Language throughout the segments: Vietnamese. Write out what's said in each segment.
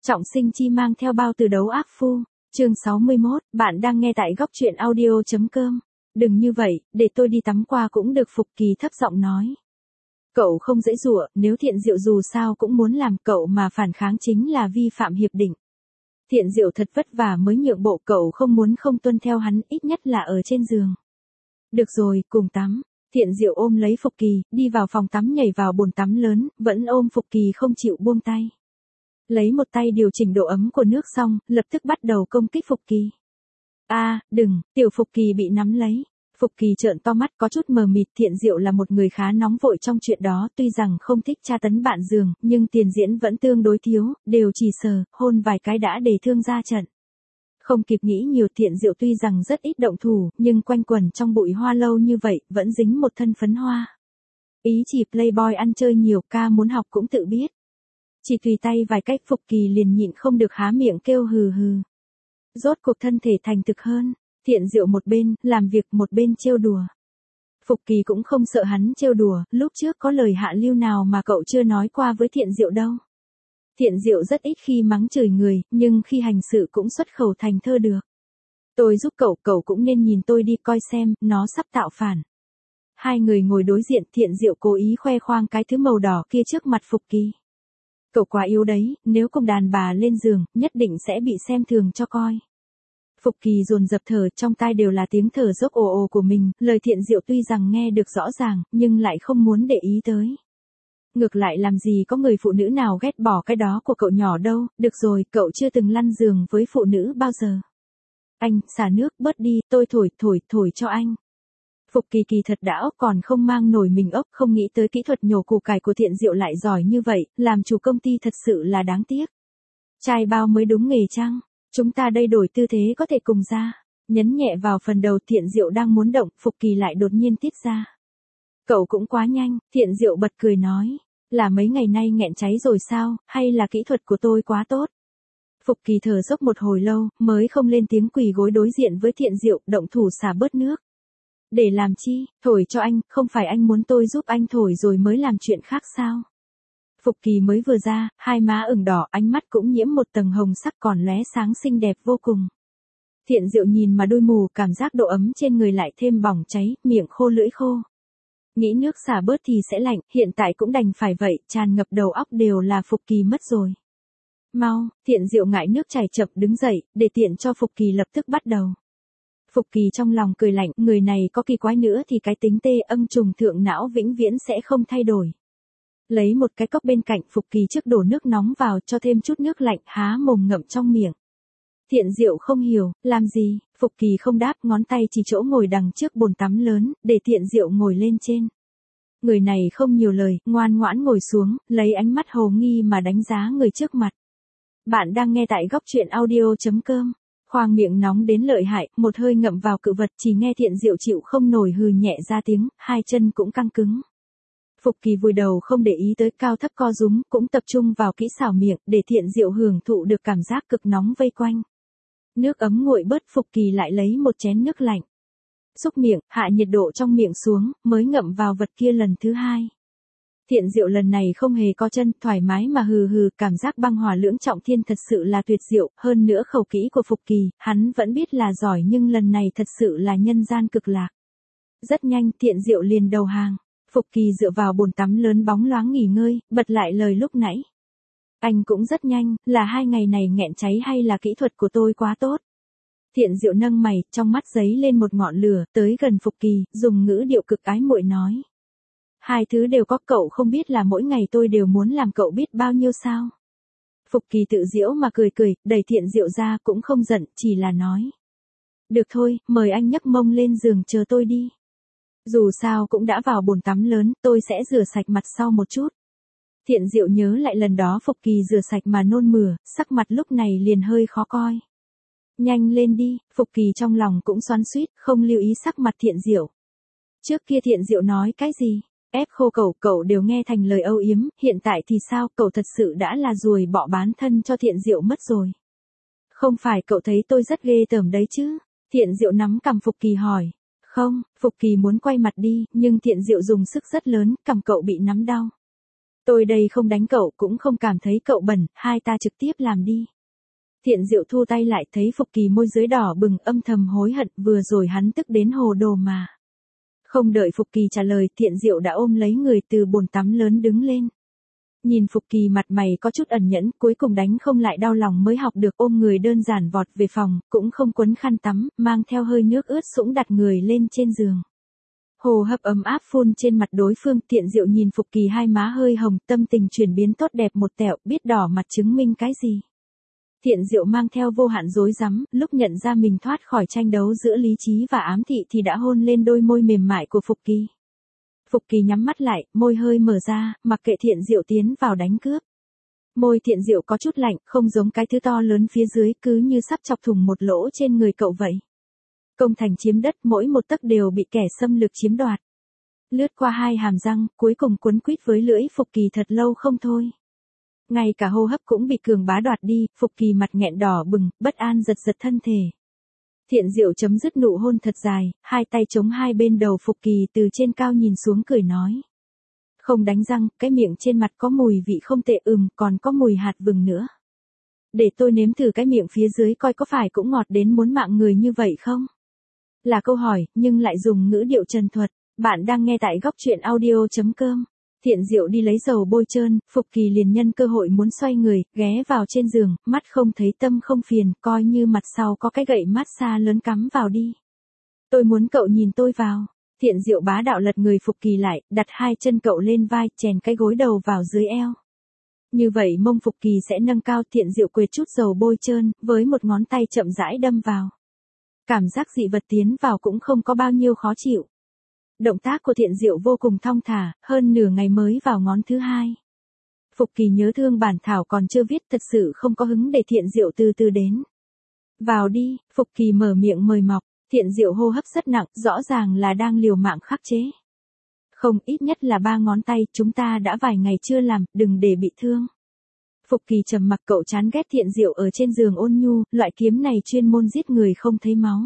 Trọng sinh chi mang theo bao từ đấu ác phu. Chương 61, bạn đang nghe tại góc truyện audio.com. Đừng như vậy, để tôi đi tắm qua cũng được. Phục Kỳ thấp giọng nói. Cậu không dễ dụa, nếu Thiện Diệu dù sao cũng muốn làm cậu mà phản kháng chính là vi phạm hiệp định. Thiện Diệu thật vất vả mới nhượng bộ, cậu không muốn không tuân theo hắn, ít nhất là ở trên giường. Được rồi, cùng tắm. Thiện Diệu ôm lấy Phục Kỳ, đi vào phòng tắm, nhảy vào bồn tắm lớn, vẫn ôm Phục Kỳ không chịu buông tay. Lấy một tay điều chỉnh độ ấm của nước xong, lập tức bắt đầu công kích Phục Kỳ. Đừng, tiểu Phục Kỳ bị nắm lấy. Phục Kỳ trợn to mắt có chút mờ mịt. Thiện Diệu là một người khá nóng vội trong chuyện đó, tuy rằng không thích tra tấn bạn giường, nhưng tiền diễn vẫn tương đối thiếu, đều chỉ sờ, hôn vài cái đã để thương ra trận. Không kịp nghĩ nhiều, Thiện Diệu tuy rằng rất ít động thủ, nhưng quanh quẩn trong bụi hoa lâu như vậy, vẫn dính một thân phấn hoa. Ý chỉ playboy ăn chơi nhiều, ca muốn học cũng tự biết. Chỉ tùy tay vài cách Phục Kỳ liền nhịn không được há miệng kêu hừ hừ. Rốt cuộc thân thể thành thực hơn, Thiện Diệu một bên làm việc một bên trêu đùa. Phục Kỳ cũng không sợ hắn trêu đùa, lúc trước có lời hạ lưu nào mà cậu chưa nói qua với Thiện Diệu đâu. Thiện Diệu rất ít khi mắng chửi người, nhưng khi hành sự cũng xuất khẩu thành thơ được. Tôi giúp cậu, cậu cũng nên nhìn tôi đi coi xem, nó sắp tạo phản. Hai người ngồi đối diện, Thiện Diệu cố ý khoe khoang cái thứ màu đỏ kia trước mặt Phục Kỳ. Cậu quá yếu đấy, nếu cùng đàn bà lên giường, nhất định sẽ bị xem thường cho coi. Phục Kỳ dồn dập thở, trong tai đều là tiếng thở dốc ồ ồ của mình, lời Thiện Diệu tuy rằng nghe được rõ ràng, nhưng lại không muốn để ý tới. Ngược lại làm gì có người phụ nữ nào ghét bỏ cái đó của cậu nhỏ đâu, được rồi, cậu chưa từng lăn giường với phụ nữ bao giờ. Anh, xả nước bớt đi, tôi thổi cho anh. Phục Kỳ kỳ thật đã ốc còn không mang nổi mình ốc, không nghĩ tới kỹ thuật nhổ củ cải của Thiện Diệu lại giỏi như vậy, làm chủ công ty thật sự là đáng tiếc. Trai bao mới đúng nghề chăng? Chúng ta đây đổi tư thế có thể cùng ra. Nhấn nhẹ vào phần đầu, Thiện Diệu đang muốn động, Phục Kỳ lại đột nhiên tiết ra. Cậu cũng quá nhanh, Thiện Diệu bật cười nói. Là mấy ngày nay nghẹn cháy rồi sao, hay là kỹ thuật của tôi quá tốt? Phục Kỳ thở dốc một hồi lâu, mới không lên tiếng, quỳ gối đối diện với Thiện Diệu, động thủ xả bớt nước. Để làm chi, thổi cho anh, không phải anh muốn tôi giúp anh thổi rồi mới làm chuyện khác sao? Phục Kỳ mới vừa ra, hai má ửng đỏ, ánh mắt cũng nhiễm một tầng hồng sắc còn lóe sáng xinh đẹp vô cùng. Thiện Diệu nhìn mà đôi mù, cảm giác độ ấm trên người lại thêm bỏng cháy, miệng khô lưỡi khô. Nghĩ nước xả bớt thì sẽ lạnh, hiện tại cũng đành phải vậy, tràn ngập đầu óc đều là Phục Kỳ mất rồi. Mau, Thiện Diệu ngại nước chảy chậm đứng dậy, để tiện cho Phục Kỳ lập tức bắt đầu. Phục Kỳ trong lòng cười lạnh, người này có kỳ quái nữa thì cái tính tê âm trùng thượng não vĩnh viễn sẽ không thay đổi. Lấy một cái cốc bên cạnh, Phục Kỳ trước đổ nước nóng vào, cho thêm chút nước lạnh, há mồm ngậm trong miệng. Thiện Diệu không hiểu, làm gì? Phục Kỳ không đáp, ngón tay chỉ chỗ ngồi đằng trước bồn tắm lớn, để Thiện Diệu ngồi lên trên. Người này không nhiều lời, ngoan ngoãn ngồi xuống, lấy ánh mắt hồ nghi mà đánh giá người trước mặt. Bạn đang nghe tại góc truyện audio.com. Khoang miệng nóng đến lợi hại, một hơi ngậm vào cự vật, chỉ nghe Thiện Diệu chịu không nổi hừ nhẹ ra tiếng, hai chân cũng căng cứng. Phục Kỳ vùi đầu không để ý tới cao thấp co rúm, cũng tập trung vào kỹ xảo miệng, để Thiện Diệu hưởng thụ được cảm giác cực nóng vây quanh. Nước ấm nguội bớt, Phục Kỳ lại lấy một chén nước lạnh. Xúc miệng, hạ nhiệt độ trong miệng xuống, mới ngậm vào vật kia lần thứ hai. Thiện Diệu lần này không hề co chân, thoải mái mà hừ hừ, cảm giác băng hòa lưỡng trọng thiên thật sự là tuyệt diệu, hơn nữa khẩu kỹ của Phục Kỳ, hắn vẫn biết là giỏi nhưng lần này thật sự là nhân gian cực lạc. Rất nhanh, Thiện Diệu liền đầu hàng. Phục Kỳ dựa vào bồn tắm lớn bóng loáng nghỉ ngơi, bật lại lời lúc nãy. Anh cũng rất nhanh, là 2 ngày này nghẹn cháy hay là kỹ thuật của tôi quá tốt? Thiện Diệu nâng mày, trong mắt giấy lên một ngọn lửa, tới gần Phục Kỳ, dùng ngữ điệu cực ái muội nói. Hai thứ đều có, cậu không biết là mỗi ngày tôi đều muốn làm cậu biết bao nhiêu sao? Phục Kỳ tự giễu mà cười, đẩy Thiện Diệu ra, cũng không giận, chỉ là nói. Được thôi, mời anh nhấc mông lên giường chờ tôi đi. Dù sao cũng đã vào bồn tắm lớn, tôi sẽ rửa sạch mặt sau một chút. Thiện Diệu nhớ lại lần đó Phục Kỳ rửa sạch mà nôn mửa, sắc mặt lúc này liền hơi khó coi. Nhanh lên đi, Phục Kỳ trong lòng cũng xoắn xuýt, không lưu ý sắc mặt Thiện Diệu. Trước kia Thiện Diệu nói cái gì? Ép khô cậu đều nghe thành lời âu yếm, hiện tại thì sao, cậu thật sự đã là ruồi bọ bán thân cho Thiện Diệu mất rồi. Không phải cậu thấy tôi rất ghê tởm đấy chứ? Thiện Diệu nắm cằm Phục Kỳ hỏi. Không, Phục Kỳ muốn quay mặt đi, nhưng Thiện Diệu dùng sức rất lớn, cằm cậu bị nắm đau. Tôi đây không đánh cậu cũng không cảm thấy cậu bẩn, hai ta trực tiếp làm đi. Thiện Diệu thu tay lại thấy Phục Kỳ môi dưới đỏ bừng âm thầm hối hận vừa rồi hắn tức đến hồ đồ mà. Không đợi Phục Kỳ trả lời Thiện Diệu đã ôm lấy người từ bồn tắm lớn đứng lên. Nhìn Phục Kỳ mặt mày có chút ẩn nhẫn cuối cùng đánh không lại đau lòng mới học được ôm người đơn giản vọt về phòng, cũng không quấn khăn tắm, mang theo hơi nước ướt sũng đặt người lên trên giường. Hồ hấp ấm áp phun trên mặt đối phương Thiện Diệu nhìn Phục Kỳ hai má hơi hồng tâm tình chuyển biến tốt đẹp một tẹo biết đỏ mặt chứng minh cái gì. Thiện Diệu mang theo vô hạn rối rắm, lúc nhận ra mình thoát khỏi tranh đấu giữa lý trí và ám thị thì đã hôn lên đôi môi mềm mại của Phục Kỳ. Phục Kỳ nhắm mắt lại, môi hơi mở ra, mặc kệ Thiện Diệu tiến vào đánh cướp. Môi Thiện Diệu có chút lạnh, không giống cái thứ to lớn phía dưới cứ như sắp chọc thủng một lỗ trên người cậu vậy. Công thành chiếm đất mỗi một tấc đều bị kẻ xâm lược chiếm đoạt. Lướt qua hai hàm răng, cuối cùng quấn quýt với lưỡi Phục Kỳ thật lâu không thôi. Ngay cả hô hấp cũng bị cường bá đoạt đi, Phục Kỳ mặt nghẹn đỏ bừng, bất an giật giật thân thể. Thiện Diệu chấm dứt nụ hôn thật dài, hai tay chống hai bên đầu Phục Kỳ từ trên cao nhìn xuống cười nói. Không đánh răng, cái miệng trên mặt có mùi vị không tệ còn có mùi hạt vừng nữa. Để tôi nếm thử cái miệng phía dưới coi có phải cũng ngọt đến muốn mạng người như vậy không? Là câu hỏi, nhưng lại dùng ngữ điệu trần thuật. Bạn đang nghe tại góc truyện audio.com. Thiện Diệu đi lấy dầu bôi trơn, Phục Kỳ liền nhân cơ hội muốn xoay người, ghé vào trên giường, mắt không thấy tâm không phiền, coi như mặt sau có cái gậy massage lớn cắm vào đi. Tôi muốn cậu nhìn tôi vào. Thiện Diệu bá đạo lật người Phục Kỳ lại, đặt hai chân cậu lên vai, chèn cái gối đầu vào dưới eo. Như vậy mông Phục Kỳ sẽ nâng cao. Thiện Diệu quệt chút dầu bôi trơn, với một ngón tay chậm rãi đâm vào. Cảm giác dị vật tiến vào cũng không có bao nhiêu khó chịu. Động tác của Thiện Diệu vô cùng thong thả, hơn nửa ngày mới vào ngón thứ hai. Phục Kỳ nhớ thương bản thảo còn chưa viết thật sự không có hứng để Thiện Diệu từ từ đến. Vào đi, Phục Kỳ mở miệng mời mọc, Thiện Diệu hô hấp rất nặng, rõ ràng là đang liều mạng khắc chế. Không, ít nhất là 3 ngón tay, chúng ta đã vài ngày chưa làm, đừng để bị thương. Phục Kỳ trầm mặc cậu chán ghét Thiện Diệu ở trên giường ôn nhu, loại kiếm này chuyên môn giết người không thấy máu.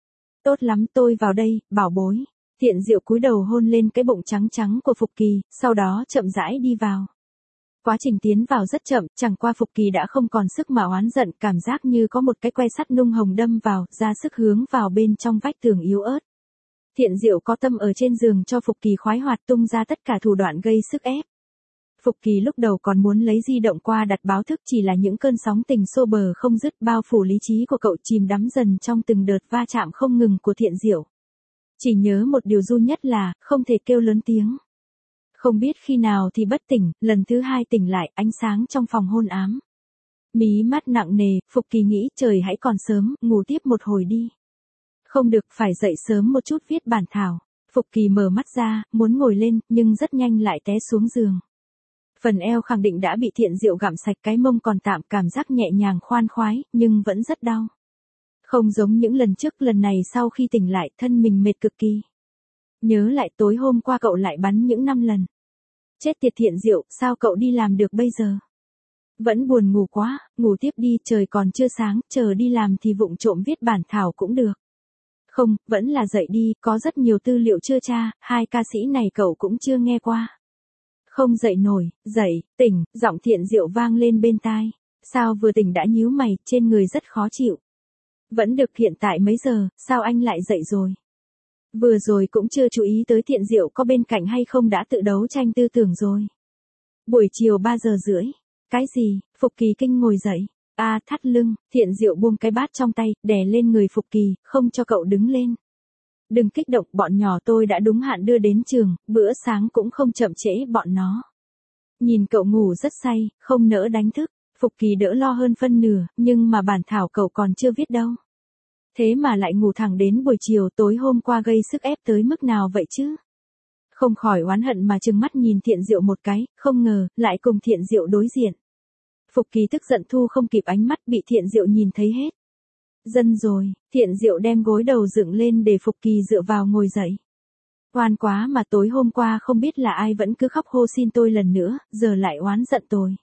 Tốt lắm tôi vào đây, bảo bối. Thiện Diệu cúi đầu hôn lên cái bụng trắng trắng của Phục Kỳ, sau đó chậm rãi đi vào. Quá trình tiến vào rất chậm, chẳng qua Phục Kỳ đã không còn sức mà oán giận, cảm giác như có một cái que sắt nung hồng đâm vào, ra sức hướng vào bên trong vách tường yếu ớt. Thiện Diệu có tâm ở trên giường cho Phục Kỳ khoái hoạt tung ra tất cả thủ đoạn gây sức ép. Phục Kỳ lúc đầu còn muốn lấy di động qua đặt báo thức chỉ là những cơn sóng tình xô bờ không dứt bao phủ lý trí của cậu chìm đắm dần trong từng đợt va chạm không ngừng của Thiện Diệu. Chỉ nhớ một điều duy nhất là, không thể kêu lớn tiếng. Không biết khi nào thì bất tỉnh, lần thứ hai tỉnh lại, ánh sáng trong phòng hôn ám. Mí mắt nặng nề, Phục Kỳ nghĩ trời hãy còn sớm, ngủ tiếp một hồi đi. Không được, phải dậy sớm một chút viết bản thảo. Phục Kỳ mở mắt ra, muốn ngồi lên, nhưng rất nhanh lại té xuống giường. Phần eo khẳng định đã bị Thiện Diệu gặm sạch, cái mông còn tạm cảm giác nhẹ nhàng khoan khoái, nhưng vẫn rất đau. Không giống những lần trước, lần này sau khi tỉnh lại, thân mình mệt cực kỳ. Nhớ lại tối hôm qua cậu lại bắn những 5 lần. Chết tiệt Thiện Diệu, sao cậu đi làm được bây giờ? Vẫn buồn ngủ quá, ngủ tiếp đi, trời còn chưa sáng, chờ đi làm thì vụng trộm viết bản thảo cũng được. Không, vẫn là dậy đi, có rất nhiều tư liệu chưa tra, 2 ca sĩ này cậu cũng chưa nghe qua. Không dậy nổi, dậy, tỉnh, giọng Thiện Diệu vang lên bên tai. Sao vừa tỉnh đã nhíu mày, trên người rất khó chịu. Vẫn được, hiện tại mấy giờ, sao anh lại dậy rồi? Vừa rồi cũng chưa chú ý tới Thiện Diệu có bên cạnh hay không đã tự đấu tranh tư tưởng rồi. Buổi chiều 3 giờ rưỡi. Cái gì? Phục Kỳ kinh ngồi dậy. Thắt lưng, Thiện Diệu buông cái bát trong tay, đè lên người Phục Kỳ, không cho cậu đứng lên. Đừng kích động, bọn nhỏ tôi đã đúng hạn đưa đến trường, bữa sáng cũng không chậm trễ bọn nó. Nhìn cậu ngủ rất say, không nỡ đánh thức, Phục Kỳ đỡ lo hơn phân nửa, nhưng mà bản thảo cậu còn chưa viết đâu. Thế mà lại ngủ thẳng đến buổi chiều, tối hôm qua gây sức ép tới mức nào vậy chứ? Không khỏi oán hận mà trừng mắt nhìn Thiện Diệu một cái, không ngờ, lại cùng Thiện Diệu đối diện. Phục Kỳ tức giận thu không kịp ánh mắt bị Thiện Diệu nhìn thấy hết. Dân rồi, Thiện Diệu đem gối đầu dựng lên để Phục Kỳ dựa vào ngồi dậy. Oan quá mà tối hôm qua không biết là ai vẫn cứ khóc hô xin tôi lần nữa, giờ lại oán giận tôi.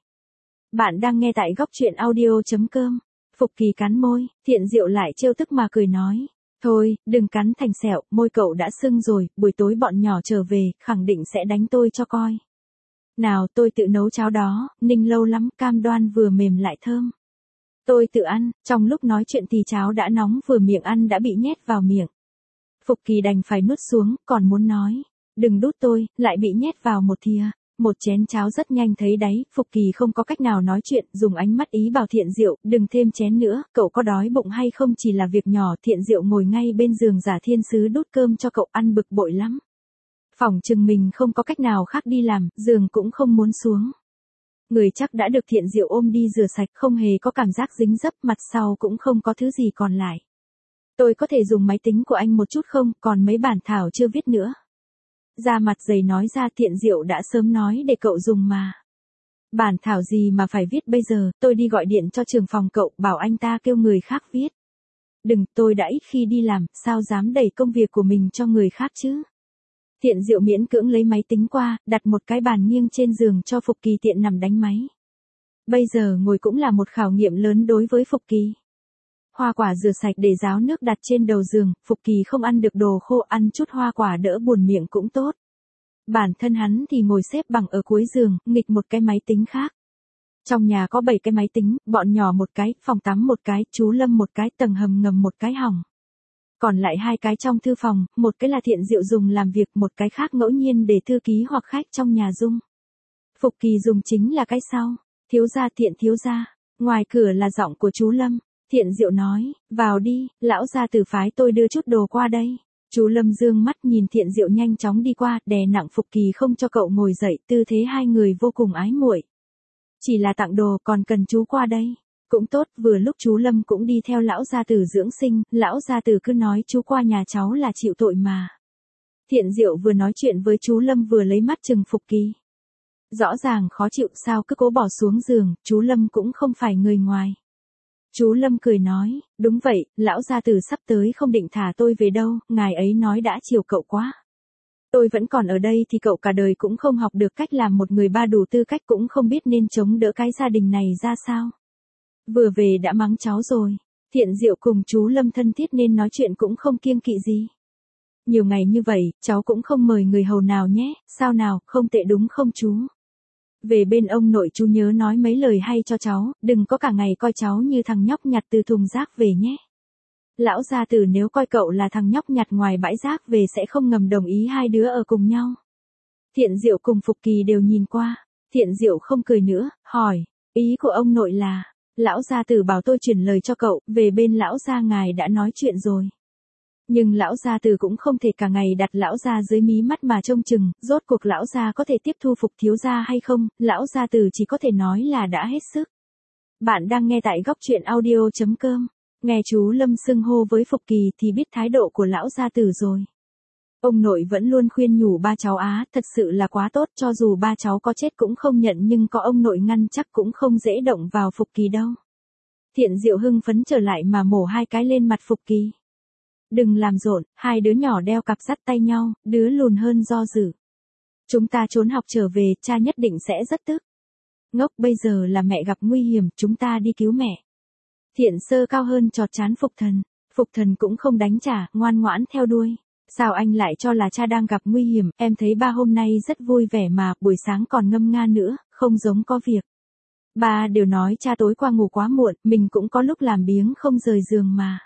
Bạn đang nghe tại góc truyện audio.com. Phục Kỳ cắn môi, Thiện Diệu lại trêu tức mà cười nói. Thôi, đừng cắn thành sẹo, môi cậu đã sưng rồi, buổi tối bọn nhỏ trở về, khẳng định sẽ đánh tôi cho coi. Nào tôi tự nấu cháo đó, ninh lâu lắm, cam đoan vừa mềm lại thơm. Tôi tự ăn, trong lúc nói chuyện thì cháo đã nóng vừa miệng ăn đã bị nhét vào miệng. Phục Kỳ đành phải nuốt xuống, còn muốn nói. Đừng đút tôi, lại bị nhét vào một thìa. Một chén cháo rất nhanh thấy đáy, Phục Kỳ không có cách nào nói chuyện, dùng ánh mắt ý bảo Thiện Diệu, đừng thêm chén nữa, cậu có đói bụng hay không chỉ là việc nhỏ. Thiện Diệu ngồi ngay bên giường giả thiên sứ đút cơm cho cậu ăn bực bội lắm. Phỏng chừng mình không có cách nào khác đi làm, giường cũng không muốn xuống. Người chắc đã được Thiện Diệu ôm đi rửa sạch, không hề có cảm giác dính dấp, mặt sau cũng không có thứ gì còn lại. Tôi có thể dùng máy tính của anh một chút không, còn mấy bản thảo chưa viết nữa. Da mặt dày nói ra. Thiện Diệu đã sớm nói để cậu dùng mà. Bản thảo gì mà phải viết bây giờ, tôi đi gọi điện cho trưởng phòng cậu, bảo anh ta kêu người khác viết. Đừng, tôi đã ít khi đi làm, sao dám đẩy công việc của mình cho người khác chứ. Thiện Diệu miễn cưỡng lấy máy tính qua, đặt một cái bàn nghiêng trên giường cho Phục Kỳ tiện nằm đánh máy. Bây giờ ngồi cũng là một khảo nghiệm lớn đối với Phục Kỳ. Hoa quả rửa sạch để ráo nước đặt trên đầu giường, Phục Kỳ không ăn được đồ khô, ăn chút hoa quả đỡ buồn miệng cũng tốt. Bản thân hắn thì ngồi xếp bằng ở cuối giường, nghịch một cái máy tính khác. Trong nhà có 7 cái máy tính, bọn nhỏ một cái, phòng tắm một cái, chú Lâm một cái, tầng hầm ngầm một cái hỏng. Còn lại 2 cái trong thư phòng, một cái là Thiện Diệu dùng làm việc, một cái khác ngẫu nhiên để thư ký hoặc khách trong nhà dùng. Phục Kỳ dùng chính là cái sau. Thiếu gia, Thiện thiếu gia. Ngoài cửa là giọng của chú Lâm. Thiện Diệu nói, vào đi, lão gia tử phái tôi đưa chút đồ qua đây. Chú Lâm dương mắt nhìn Thiện Diệu nhanh chóng đi qua, đè nặng Phục Kỳ không cho cậu ngồi dậy, tư thế hai người vô cùng ái muội. Chỉ là tặng đồ, còn cần chú qua đây. Cũng tốt, vừa lúc chú Lâm cũng đi theo lão gia tử dưỡng sinh, lão gia tử cứ nói chú qua nhà cháu là chịu tội mà. Thiện Diệu vừa nói chuyện với chú Lâm vừa lấy mắt chừng Phục Kỳ. Rõ ràng khó chịu, sao cứ cố bỏ xuống giường, chú Lâm cũng không phải người ngoài. Chú Lâm cười nói, đúng vậy, lão gia tử sắp tới không định thả tôi về đâu, ngài ấy nói đã chiều cậu quá. Tôi vẫn còn ở đây thì cậu cả đời cũng không học được cách làm một người ba đủ tư cách, cũng không biết nên chống đỡ cái gia đình này ra sao. Vừa về đã mắng cháu rồi. Thiện Diệu cùng chú Lâm thân thiết nên nói chuyện cũng không kiêng kỵ gì. Nhiều ngày như vậy, cháu cũng không mời người hầu nào nhé, sao nào, không tệ đúng không chú? Về bên ông nội chú nhớ nói mấy lời hay cho cháu, đừng có cả ngày coi cháu như thằng nhóc nhặt từ thùng rác về nhé. Lão gia tử nếu coi cậu là thằng nhóc nhặt ngoài bãi rác về sẽ không ngầm đồng ý hai đứa ở cùng nhau. Thiện Diệu cùng Phục Kỳ đều nhìn qua. Thiện Diệu không cười nữa, hỏi, ý của ông nội là, lão gia tử bảo tôi chuyển lời cho cậu, về bên lão gia ngài đã nói chuyện rồi. Nhưng lão gia tử cũng không thể cả ngày đặt lão gia dưới mí mắt mà trông chừng, rốt cuộc lão gia có thể tiếp thu Phục thiếu gia hay không, lão gia tử chỉ có thể nói là đã hết sức. Bạn đang nghe tại góc truyện audio.com. Nghe chú Lâm xưng hô với Phục Kỳ thì biết thái độ của lão gia tử rồi. Ông nội vẫn luôn khuyên nhủ ba cháu á, thật sự là quá tốt, cho dù ba cháu có chết cũng không nhận, nhưng có ông nội ngăn chắc cũng không dễ động vào Phục Kỳ đâu. Thiện Diệu hưng phấn trở lại mà mổ 2 cái lên mặt Phục Kỳ. Đừng làm rộn, hai đứa nhỏ đeo cặp dắt tay nhau, đứa lùn hơn do dự. Chúng ta trốn học trở về, cha nhất định sẽ rất tức. Ngốc, bây giờ là mẹ gặp nguy hiểm, chúng ta đi cứu mẹ. Thiện Sơ cao hơn chọt chán Phục Thần cũng không đánh trả, ngoan ngoãn theo đuôi. Sao anh lại cho là cha đang gặp nguy hiểm, em thấy ba hôm nay rất vui vẻ mà, buổi sáng còn ngâm nga nữa, không giống có việc. Ba đều nói cha tối qua ngủ quá muộn, mình cũng có lúc làm biếng không rời giường mà.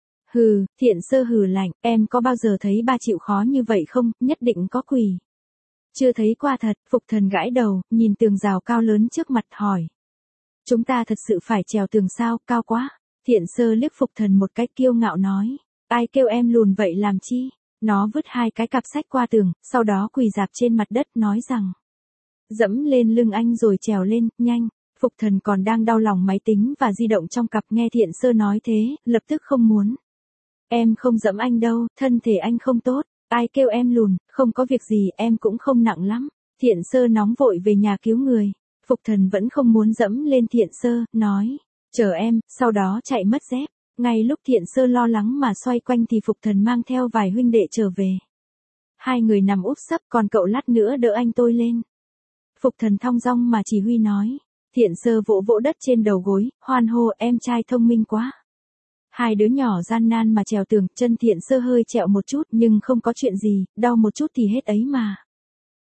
Hừ, Thiện Sơ hừ lạnh, em có bao giờ thấy ba chịu khó như vậy không, nhất định có quỷ. Chưa thấy qua thật, Phục Thần gãi đầu, nhìn tường rào cao lớn trước mặt hỏi. Chúng ta thật sự phải trèo tường sao, cao quá. Thiện Sơ liếc Phục Thần một cách kiêu ngạo nói. Ai kêu em lùn vậy làm chi? Nó vứt 2 cái cặp sách qua tường, sau đó quỳ rạp trên mặt đất nói rằng. Dẫm lên lưng anh rồi trèo lên, nhanh. Phục Thần còn đang đau lòng máy tính và di động trong cặp, nghe Thiện Sơ nói thế, lập tức không muốn. Em không dẫm anh đâu, thân thể anh không tốt. Ai kêu em lùn, không có việc gì, em cũng không nặng lắm. Thiện Sơ nóng vội về nhà cứu người. Phục Thần vẫn không muốn dẫm lên Thiện Sơ, nói. Chờ em, sau đó chạy mất dép. Ngay lúc Thiện Sơ lo lắng mà xoay quanh thì Phục Thần mang theo vài huynh đệ trở về. 2 người nằm úp sấp, còn cậu lát nữa đỡ anh tôi lên. Phục Thần thong dong mà chỉ huy nói. Thiện Sơ vỗ vỗ đất trên đầu gối, hoan hô, em trai thông minh quá. 2 đứa nhỏ gian nan mà trèo tường, chân Thiện Sơ hơi trẹo một chút nhưng không có chuyện gì, đau một chút thì hết ấy mà.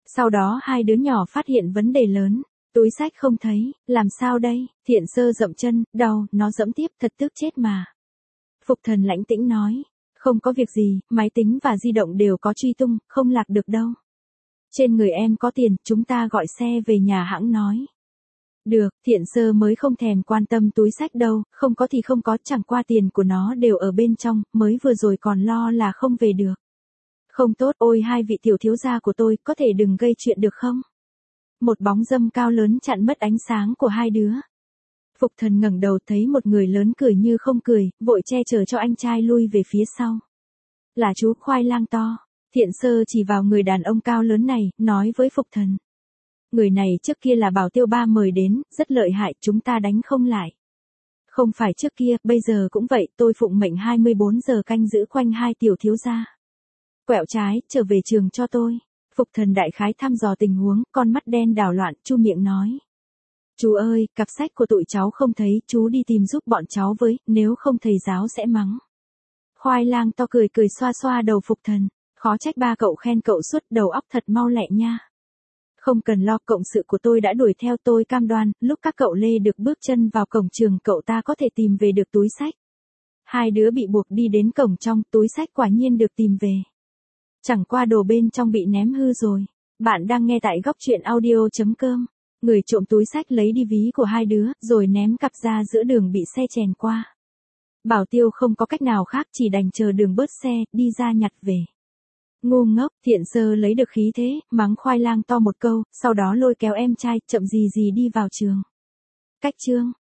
Sau đó hai đứa nhỏ phát hiện vấn đề lớn. Túi xách không thấy, làm sao đây? Thiện Sơ dậm chân, đau, nó dẫm tiếp, thật tức chết mà. Phục Thần lãnh tĩnh nói, không có việc gì, máy tính và di động đều có truy tung, không lạc được đâu. Trên người em có tiền, chúng ta gọi xe về nhà hãng nói. Được, Thiện Sơ mới không thèm quan tâm túi xách đâu, không có thì không có, chẳng qua tiền của nó đều ở bên trong, mới vừa rồi còn lo là không về được. Không tốt, ôi hai vị tiểu thiếu gia của tôi, có thể đừng gây chuyện được không? Một bóng dâm cao lớn chặn mất ánh sáng của hai đứa. Phục Thần ngẩng đầu thấy một người lớn cười như không cười, vội che chở cho anh trai lui về phía sau. Là chú khoai lang to. Thiện Sơ chỉ vào người đàn ông cao lớn này, nói với Phục Thần. Người này trước kia là Bảo Tiêu Ba mời đến, rất lợi hại, chúng ta đánh không lại. Không phải trước kia, bây giờ cũng vậy, tôi phụng mệnh 24 giờ canh giữ quanh hai tiểu thiếu gia. Quẹo trái, trở về trường cho tôi. Phục Thần đại khái thăm dò tình huống, con mắt đen đảo loạn, chu miệng nói. Chú ơi, cặp sách của tụi cháu không thấy, chú đi tìm giúp bọn cháu với, nếu không thầy giáo sẽ mắng. Khoai lang to cười cười xoa xoa đầu Phục Thần, khó trách ba cậu khen cậu suốt, đầu óc thật mau lẹ nha. Không cần lo, cộng sự của tôi đã đuổi theo, tôi cam đoan, lúc các cậu lê được bước chân vào cổng trường cậu ta có thể tìm về được túi sách. Hai đứa bị buộc đi đến cổng trong, túi sách quả nhiên được tìm về. Chẳng qua đồ bên trong bị ném hư rồi. Bạn đang nghe tại góc truyện audio.com. Người trộm túi sách lấy đi ví của hai đứa, rồi ném cặp ra giữa đường bị xe chèn qua. Bảo Tiêu không có cách nào khác, chỉ đành chờ đường bớt xe, đi ra nhặt về. Ngu ngốc, Thiện Sơ lấy được khí thế, mắng khoai lang to một câu, sau đó lôi kéo em trai, chậm gì gì đi vào trường. Cách chương